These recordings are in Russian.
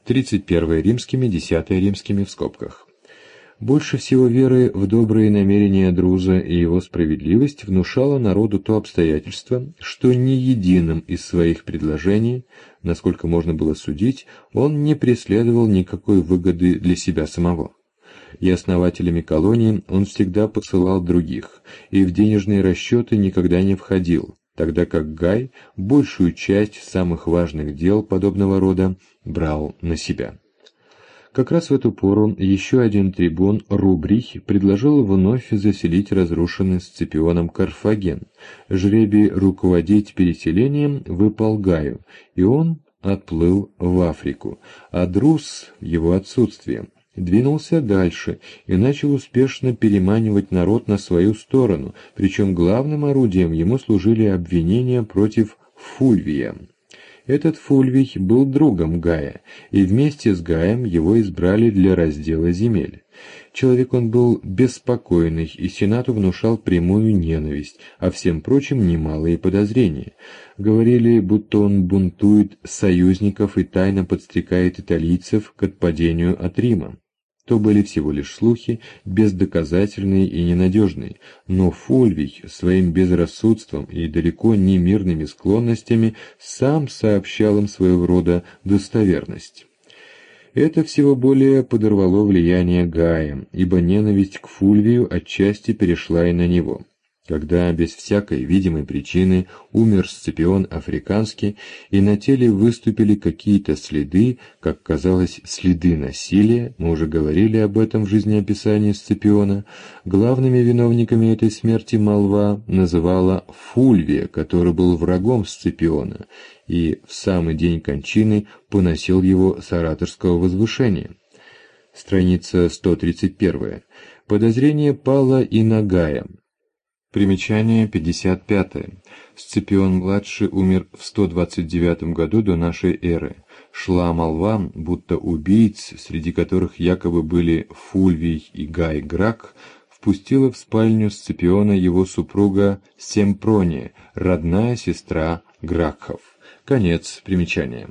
31 римскими, 10 римскими в скобках. Больше всего веры в добрые намерения Друза и его справедливость внушало народу то обстоятельство, что ни единым из своих предложений, насколько можно было судить, он не преследовал никакой выгоды для себя самого. И основателями колонии он всегда посылал других, и в денежные расчеты никогда не входил, тогда как Гай большую часть самых важных дел подобного рода брал на себя. Как раз в эту пору еще один трибун Рубрий предложил вновь заселить разрушенный Сципионом Карфаген. Жребий руководить переселением выпал Гаю, и он отплыл в Африку, а Друз в его отсутствие двинулся дальше и начал успешно переманивать народ на свою сторону, причем главным орудием ему служили обвинения против Фульвия. Этот Фульвий был другом Гая, и вместе с Гаем его избрали для раздела земель. Человек он был беспокойный, и сенату внушал прямую ненависть, а всем прочим немалые подозрения. Говорили, будто он бунтует союзников и тайно подстрекает италийцев к отпадению от Рима. То были всего лишь слухи, бездоказательные и ненадежные, но Фульвий своим безрассудством и далеко не мирными склонностями сам сообщал им своего рода достоверность. Это всего более подорвало влияние Гая, ибо ненависть к Фульвию отчасти перешла и на него. Когда без всякой видимой причины умер Сципион Африканский, и на теле выступили какие-то следы, как казалось, следы насилия, мы уже говорили об этом в жизнеописании Сципиона, главными виновниками этой смерти молва называла Фульвия, который был врагом Сципиона, и в самый день кончины поносил его с ораторского возвышения. Страница 131. Подозрение пало и на Гая. Примечание 55. Сципион-младший умер в 129 году до нашей эры. Шла молва, будто убийц, среди которых якобы были Фульвий и Гай Грак, впустила в спальню Сципиона его супруга Семпрония, родная сестра Гракхов. Конец примечания.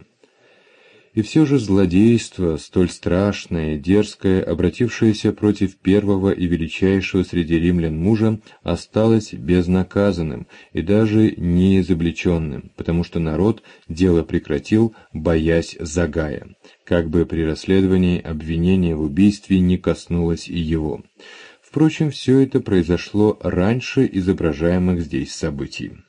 И все же злодейство, столь страшное и дерзкое, обратившееся против первого и величайшего среди римлян мужа, осталось безнаказанным и даже неизобличенным, потому что народ дело прекратил, боясь за Гая, как бы при расследовании обвинение в убийстве не коснулось и его. Впрочем, все это произошло раньше изображаемых здесь событий.